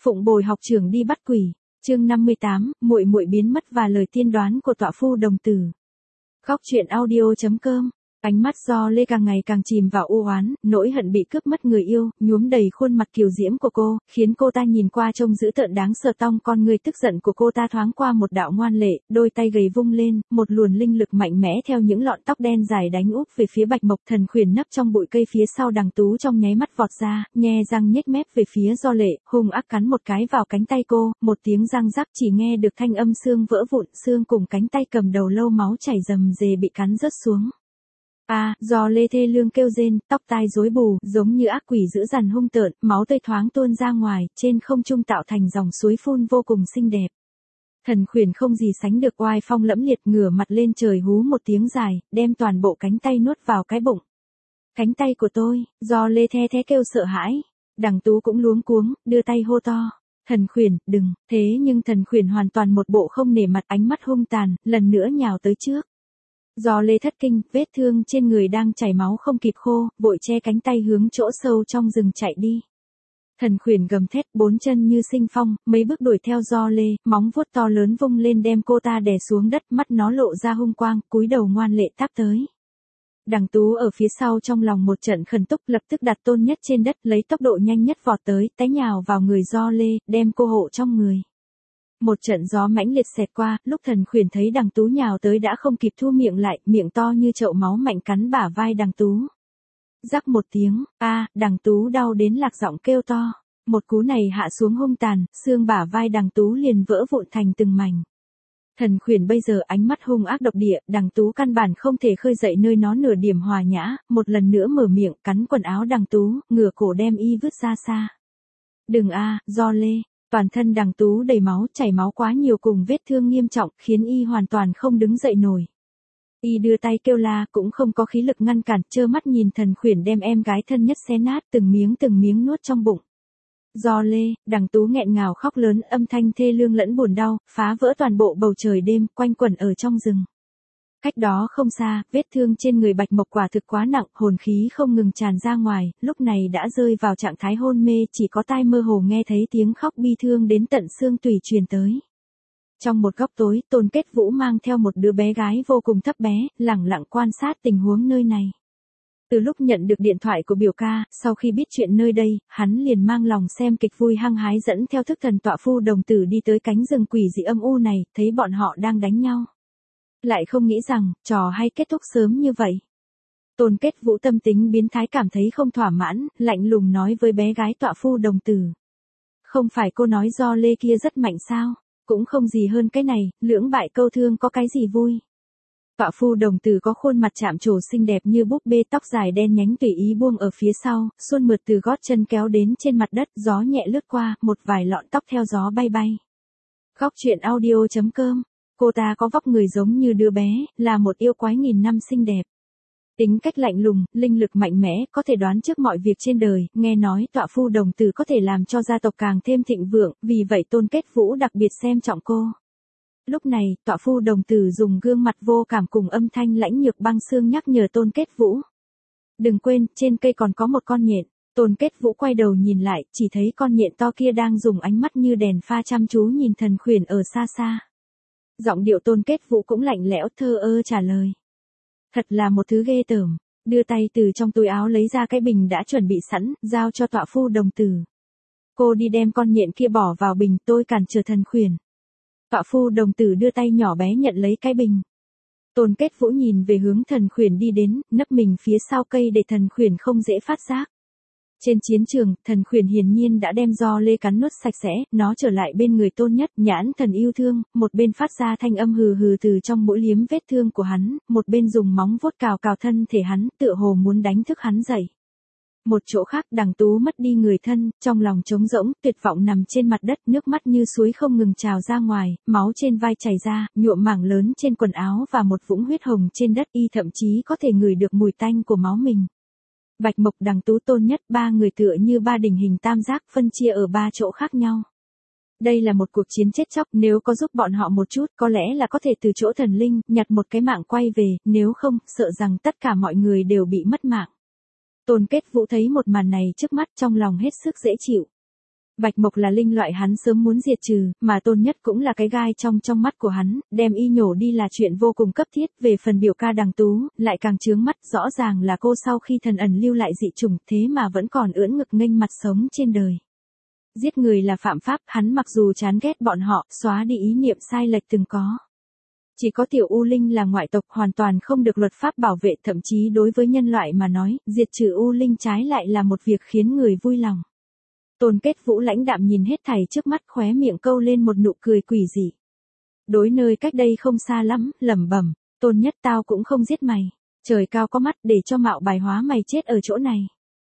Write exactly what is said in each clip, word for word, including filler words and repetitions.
Phụng bồi học trưởng đi bắt quỷ. Chương năm mươi tám, muội muội biến mất và lời tiên đoán của tọa phu đồng tử. Góc truyện audio chấm com. Ánh mắt Do Lê càng ngày càng chìm vào u oán, nỗi hận bị cướp mất người yêu, nhuốm đầy khuôn mặt kiều diễm của cô, khiến cô ta nhìn qua trông dữ tợn đáng sợ. Tong con người tức giận của cô ta thoáng qua một đạo ngoan lệ, đôi tay gầy vung lên, một luồn linh lực mạnh mẽ theo những lọn tóc đen dài đánh úp về phía Bạch Mộc. Thần Khuyển nấp trong bụi cây phía sau Đằng Tú trong nháy mắt vọt ra, nhe răng nhếch mép về phía Do Lệ, hung ác cắn một cái vào cánh tay cô, một tiếng răng rắc, chỉ nghe được thanh âm xương vỡ vụn, xương cùng cánh tay cầm đầu lâu máu chảy rầm rề bị cắn rớt xuống. A, à, Do Lê thê lương kêu rên, tóc tai rối bù, giống như ác quỷ dữ dằn hung tợn, máu tươi thoáng tuôn ra ngoài, trên không trung tạo thành dòng suối phun vô cùng xinh đẹp. Thần Khuyển không gì sánh được oai phong lẫm liệt, ngửa mặt lên trời hú một tiếng dài, đem toàn bộ cánh tay nuốt vào cái bụng. Cánh tay của tôi, Do Lê the thế kêu sợ hãi. Đằng Tú cũng luống cuống, đưa tay hô to. Thần Khuyển, đừng, thế nhưng Thần Khuyển hoàn toàn một bộ không nể mặt, ánh mắt hung tàn, lần nữa nhào tới trước. Do Lê thất kinh, vết thương trên người đang chảy máu không kịp khô, vội che cánh tay hướng chỗ sâu trong rừng chạy đi. Thần Khuyển gầm thét, bốn chân như sinh phong, mấy bước đuổi theo Do Lê, móng vuốt to lớn vung lên đem cô ta đè xuống đất, mắt nó lộ ra hung quang, cúi đầu ngoan lệ táp tới. Đằng Tú ở phía sau trong lòng một trận khẩn túc, lập tức đặt Tôn Nhất trên đất, lấy tốc độ nhanh nhất vọt tới, té nhào vào người Do Lê, đem cô hộ trong người. Một trận gió mãnh liệt xẹt qua, lúc Thần Khuyển thấy Đằng Tú nhào tới đã không kịp thu miệng lại, miệng to như chậu máu mạnh cắn bả vai Đằng Tú. Rắc một tiếng, a, à, Đằng Tú đau đến lạc giọng kêu to. Một cú này hạ xuống hung tàn, xương bả vai Đằng Tú liền vỡ vụn thành từng mảnh. Thần Khuyển bây giờ ánh mắt hung ác độc địa, Đằng Tú căn bản không thể khơi dậy nơi nó nửa điểm hòa nhã, một lần nữa mở miệng cắn quần áo Đằng Tú, ngửa cổ đem y vứt ra xa. Đừng a, à, Do Lê. Toàn thân Đằng Tú đầy máu, chảy máu quá nhiều cùng vết thương nghiêm trọng, khiến y hoàn toàn không đứng dậy nổi. Y đưa tay kêu la, cũng không có khí lực ngăn cản, trơ mắt nhìn Thần Khuyển đem em gái thân nhất xé nát, từng miếng từng miếng nuốt trong bụng. Do Lê, Đằng Tú nghẹn ngào khóc lớn, âm thanh thê lương lẫn buồn đau, phá vỡ toàn bộ bầu trời đêm, quanh quẩn ở trong rừng. Cách đó không xa, vết thương trên người Bạch Mộc quả thực quá nặng, hồn khí không ngừng tràn ra ngoài, lúc này đã rơi vào trạng thái hôn mê, chỉ có tai mơ hồ nghe thấy tiếng khóc bi thương đến tận xương tủy truyền tới. Trong một góc tối, Tôn Kết Vũ mang theo một đứa bé gái vô cùng thấp bé, lẳng lặng quan sát tình huống nơi này. Từ lúc nhận được điện thoại của biểu ca, sau khi biết chuyện nơi đây, hắn liền mang lòng xem kịch vui hăng hái dẫn theo thức thần tọa phu đồng tử đi tới cánh rừng quỷ dị âm u này, thấy bọn họ đang đánh nhau. Lại không nghĩ rằng, trò hay kết thúc sớm như vậy. Tôn Kết Vũ tâm tính biến thái cảm thấy không thỏa mãn, lạnh lùng nói với bé gái tọa phu đồng tử. Không phải cô nói Do Lê kia rất mạnh sao, cũng không gì hơn cái này, lưỡng bại câu thương có cái gì vui. Tọa phu đồng tử có khuôn mặt chạm trổ xinh đẹp như búp bê, tóc dài đen nhánh tùy ý buông ở phía sau, suôn mượt từ gót chân kéo đến trên mặt đất, gió nhẹ lướt qua, một vài lọn tóc theo gió bay bay. Góc truyện audio chấm com. Cô ta có vóc người giống như đứa bé, là một yêu quái nghìn năm xinh đẹp. Tính cách lạnh lùng, linh lực mạnh mẽ, có thể đoán trước mọi việc trên đời, nghe nói tọa phu đồng tử có thể làm cho gia tộc càng thêm thịnh vượng, vì vậy Tôn Kết Vũ đặc biệt xem trọng cô. Lúc này, tọa phu đồng tử dùng gương mặt vô cảm cùng âm thanh lãnh nhược băng xương nhắc nhở Tôn Kết Vũ. Đừng quên, trên cây còn có một con nhện. Tôn Kết Vũ quay đầu nhìn lại, chỉ thấy con nhện to kia đang dùng ánh mắt như đèn pha chăm chú nhìn Thần Khuyển ở xa xa. Giọng điệu Tôn Kết Vũ cũng lạnh lẽo thơ ơ trả lời. Thật là một thứ ghê tởm, đưa tay từ trong túi áo lấy ra cái bình đã chuẩn bị sẵn, giao cho tọa phu đồng tử. Cô đi đem con nhện kia bỏ vào bình, tôi cản trở Thần Khuyển. Tọa phu đồng tử đưa tay nhỏ bé nhận lấy cái bình. Tôn Kết Vũ nhìn về hướng Thần Khuyển đi đến, nấp mình phía sau cây để Thần Khuyển không dễ phát giác. Trên chiến trường, Thần Khuyển hiển nhiên đã đem Do Lê cắn nuốt sạch sẽ, nó trở lại bên người Tôn Nhất, nhãn thần yêu thương, một bên phát ra thanh âm hừ hừ từ trong mũi liếm vết thương của hắn, một bên dùng móng vuốt cào cào thân thể hắn, tựa hồ muốn đánh thức hắn dậy. Một chỗ khác, Đằng Tú mất đi người thân, trong lòng trống rỗng, tuyệt vọng nằm trên mặt đất, nước mắt như suối không ngừng trào ra ngoài, máu trên vai chảy ra, nhuộm mảng lớn trên quần áo và một vũng huyết hồng trên đất, y thậm chí có thể ngửi được mùi tanh của máu mình. Bạch Mộc, Đằng Tú, Tôn Nhất, ba người tựa như ba đỉnh hình tam giác, phân chia ở ba chỗ khác nhau. Đây là một cuộc chiến chết chóc, nếu có giúp bọn họ một chút, có lẽ là có thể từ chỗ thần linh, nhặt một cái mạng quay về, nếu không, sợ rằng tất cả mọi người đều bị mất mạng. Tôn Kết Vũ thấy một màn này trước mắt, trong lòng hết sức dễ chịu. Bạch Mộc là linh loại hắn sớm muốn diệt trừ, mà Tôn Nhất cũng là cái gai trong trong mắt của hắn, đem y nhổ đi là chuyện vô cùng cấp thiết. Về phần biểu ca Đằng Tú, lại càng chướng mắt, rõ ràng là cô sau khi thần ẩn lưu lại dị chủng, thế mà vẫn còn ưỡn ngực nghênh mặt sống trên đời. Giết người là phạm pháp, hắn mặc dù chán ghét bọn họ, xóa đi ý niệm sai lệch từng có. Chỉ có Tiểu U Linh là ngoại tộc, hoàn toàn không được luật pháp bảo vệ, thậm chí đối với nhân loại mà nói, diệt trừ U Linh trái lại là một việc khiến người vui lòng. Tôn Kết Vũ lãnh đạm nhìn hết thảy trước mắt, khóe miệng câu lên một nụ cười quỷ dị. Đối nơi cách đây không xa lắm, lẩm bẩm, Tôn Nhất tao cũng không giết mày. Trời cao có mắt, để cho mạo bài hóa mày chết ở chỗ này.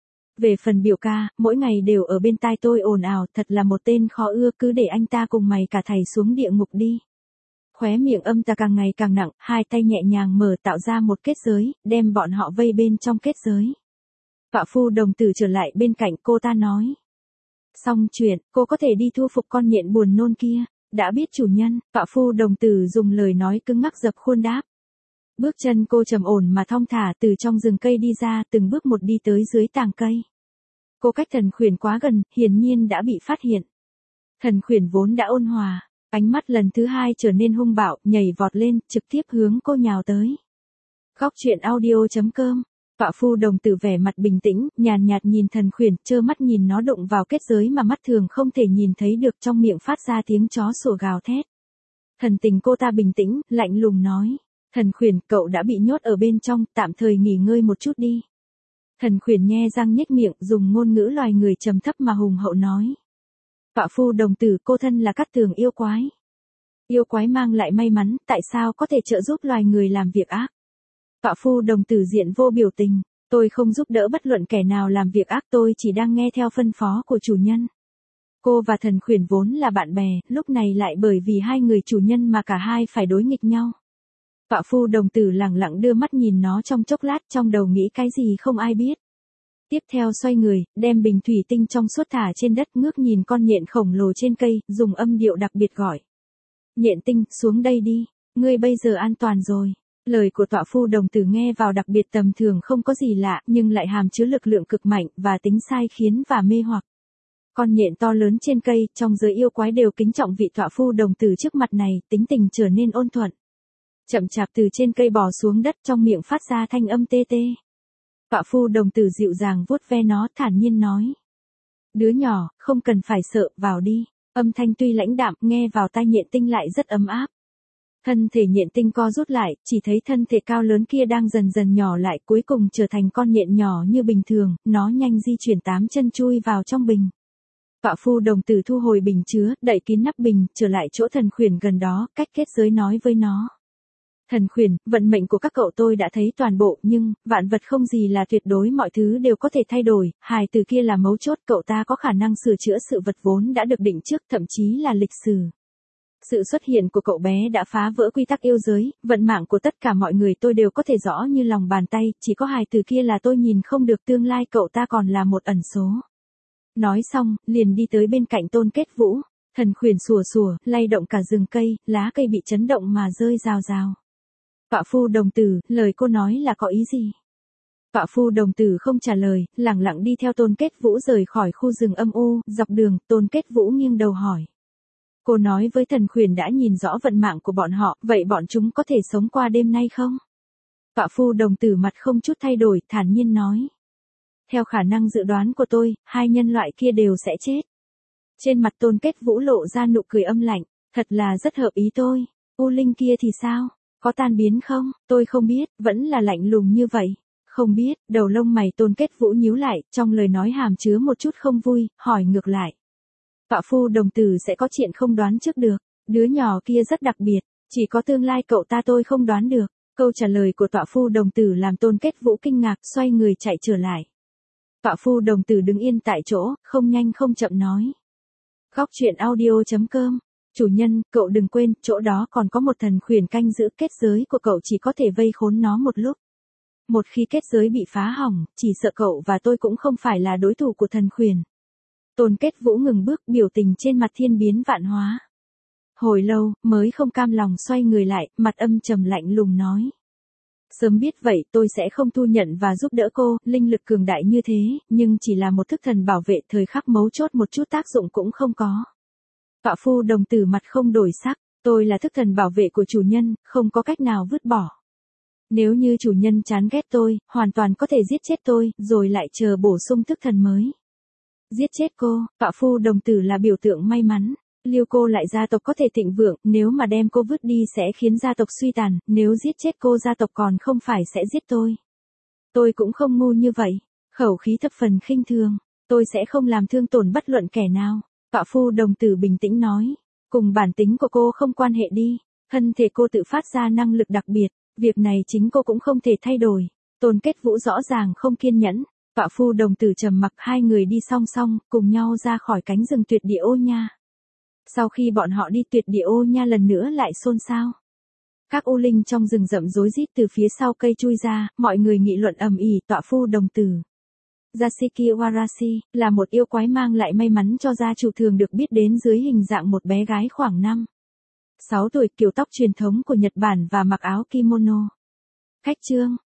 Về phần biểu ca, mỗi ngày đều ở bên tai tôi ồn ào, thật là một tên khó ưa, cứ để anh ta cùng mày cả thầy xuống địa ngục đi. Khóe miệng âm ta càng ngày càng nặng, hai tay nhẹ nhàng mở tạo ra một kết giới, đem bọn họ vây bên trong kết giới. Tọa phu đồng tử trở lại bên cạnh cô ta nói. Xong chuyện, cô có thể đi thu phục con nhện buồn nôn kia. Đã biết chủ nhân, tọa phu đồng tử dùng lời nói cứng ngắc dập khuôn đáp. Bước chân cô trầm ổn mà thong thả từ trong rừng cây đi ra, từng bước một đi tới dưới tàng cây. Cô cách Thần Khuyển quá gần, hiển nhiên đã bị phát hiện. Thần Khuyển vốn đã ôn hòa, ánh mắt lần thứ hai trở nên hung bạo, nhảy vọt lên, trực tiếp hướng cô nhào tới. Góc truyện audio chấm com. Tọa phu đồng tử vẻ mặt bình tĩnh, nhàn nhạt nhìn Thần Khuyển, trơ mắt nhìn nó đụng vào kết giới mà mắt thường không thể nhìn thấy được, trong miệng phát ra tiếng chó sủa gào thét. Thần tình cô ta bình tĩnh, lạnh lùng nói. Thần Khuyển, cậu đã bị nhốt ở bên trong, tạm thời nghỉ ngơi một chút đi. Thần Khuyển nhe răng nhếch miệng, dùng ngôn ngữ loài người trầm thấp mà hùng hậu nói. Tọa phu đồng tử, cô thân là Cát Tường yêu quái. Yêu quái mang lại may mắn, tại sao có thể trợ giúp loài người làm việc ác? Tọa phu đồng tử diện vô biểu tình, tôi không giúp đỡ bất luận kẻ nào làm việc ác, tôi chỉ đang nghe theo phân phó của chủ nhân. Cô và Thần Khuyển vốn là bạn bè, lúc này lại bởi vì hai người chủ nhân mà cả hai phải đối nghịch nhau. Tọa phu đồng tử lẳng lặng đưa mắt nhìn nó trong chốc lát, trong đầu nghĩ cái gì không ai biết. Tiếp theo xoay người, đem bình thủy tinh trong suốt thả trên đất, ngước nhìn con nhện khổng lồ trên cây, dùng âm điệu đặc biệt gọi. Nhện tinh, xuống đây đi, ngươi bây giờ an toàn rồi. Lời của tọa phu đồng tử nghe vào đặc biệt tầm thường, không có gì lạ, nhưng lại hàm chứa lực lượng cực mạnh và tính sai khiến và mê hoặc. Con nhện to lớn trên cây, trong giới yêu quái đều kính trọng vị tọa phu đồng tử trước mặt này, tính tình trở nên ôn thuận. Chậm chạp từ trên cây bò xuống đất, trong miệng phát ra thanh âm tê tê. Tọa phu đồng tử dịu dàng vuốt ve nó, thản nhiên nói. Đứa nhỏ, không cần phải sợ, vào đi. Âm thanh tuy lãnh đạm, nghe vào tai nhện tinh lại rất ấm áp. Thân thể nhện tinh co rút lại, chỉ thấy thân thể cao lớn kia đang dần dần nhỏ lại, cuối cùng trở thành con nhện nhỏ như bình thường, nó nhanh di chuyển tám chân chui vào trong bình. Tọa phu đồng tử thu hồi bình chứa, đậy kín nắp bình, trở lại chỗ Thần Khuyển gần đó, cách kết giới nói với nó. Thần Khuyển, vận mệnh của các cậu tôi đã thấy toàn bộ, nhưng, vạn vật không gì là tuyệt đối, mọi thứ đều có thể thay đổi, hài từ kia là mấu chốt, cậu ta có khả năng sửa chữa sự vật vốn đã được định trước, thậm chí là lịch sử. Sự xuất hiện của cậu bé đã phá vỡ quy tắc yêu giới, vận mạng của tất cả mọi người tôi đều có thể rõ như lòng bàn tay, chỉ có hài từ kia là tôi nhìn không được, tương lai cậu ta còn là một ẩn số. Nói xong, liền đi tới bên cạnh Tôn Kết Vũ. Thần Khuyển sủa sủa, lay động cả rừng cây, lá cây bị chấn động mà rơi rào rào. Tọa phu đồng tử, lời cô nói là có ý gì? Tọa phu đồng tử không trả lời, lẳng lặng đi theo Tôn Kết Vũ rời khỏi khu rừng âm u. Dọc đường, Tôn Kết Vũ nghiêng đầu hỏi. Cô nói với Thần Khuyển đã nhìn rõ vận mạng của bọn họ, vậy bọn chúng có thể sống qua đêm nay không? Tọa phu đồng tử mặt không chút thay đổi, thản nhiên nói. Theo khả năng dự đoán của tôi, hai nhân loại kia đều sẽ chết. Trên mặt Tôn Kết Vũ lộ ra nụ cười âm lạnh, thật là rất hợp ý tôi. U Linh kia thì sao? Có tan biến không? Tôi không biết, vẫn là lạnh lùng như vậy. Không biết, đầu lông mày Tôn Kết Vũ nhíu lại, trong lời nói hàm chứa một chút không vui, hỏi ngược lại. Tọa phu đồng tử sẽ có chuyện không đoán trước được, đứa nhỏ kia rất đặc biệt, chỉ có tương lai cậu ta tôi không đoán được. Câu trả lời của tọa phu đồng tử làm Tôn Kết Vũ kinh ngạc, xoay người chạy trở lại. Tọa phu đồng tử đứng yên tại chỗ, không nhanh không chậm nói. Góc truyện audio chấm com. Chủ nhân, cậu đừng quên, chỗ đó còn có một Thần Khuyển canh giữ, kết giới của cậu chỉ có thể vây khốn nó một lúc. Một khi kết giới bị phá hỏng, chỉ sợ cậu và tôi cũng không phải là đối thủ của Thần Khuyển. Tôn Kết Vũ ngừng bước, biểu tình trên mặt thiên biến vạn hóa. Hồi lâu, mới không cam lòng xoay người lại, mặt âm trầm lạnh lùng nói. Sớm biết vậy tôi sẽ không thu nhận và giúp đỡ cô, linh lực cường đại như thế, nhưng chỉ là một thức thần bảo vệ thời khắc mấu chốt một chút tác dụng cũng không có. Tọa phu đồng tử mặt không đổi sắc, tôi là thức thần bảo vệ của chủ nhân, không có cách nào vứt bỏ. Nếu như chủ nhân chán ghét tôi, hoàn toàn có thể giết chết tôi, rồi lại chờ bổ sung thức thần mới. Giết chết cô, tọa phu đồng tử là biểu tượng may mắn. Liêu cô lại gia tộc có thể thịnh vượng, nếu mà đem cô vứt đi sẽ khiến gia tộc suy tàn, nếu giết chết cô gia tộc còn không phải sẽ giết tôi. Tôi cũng không ngu như vậy, khẩu khí thập phần khinh thường, tôi sẽ không làm thương tổn bất luận kẻ nào. Tọa phu đồng tử bình tĩnh nói, cùng bản tính của cô không quan hệ đi, thân thể cô tự phát ra năng lực đặc biệt, việc này chính cô cũng không thể thay đổi. Tôn Kết Vũ rõ ràng không kiên nhẫn, tọa phu đồng tử trầm mặc, hai người đi song song, cùng nhau ra khỏi cánh rừng tuyệt địa ô nha. Sau khi bọn họ đi, tuyệt địa ô nha lần nữa lại xôn xao. Các u linh trong rừng rậm rối rít từ phía sau cây chui ra, mọi người nghị luận ầm ĩ. Tọa phu đồng tử Yashiki Warashi là một yêu quái mang lại may mắn cho gia chủ, thường được biết đến dưới hình dạng một bé gái khoảng năm sáu tuổi, kiểu tóc truyền thống của Nhật Bản và mặc áo kimono. Khách chương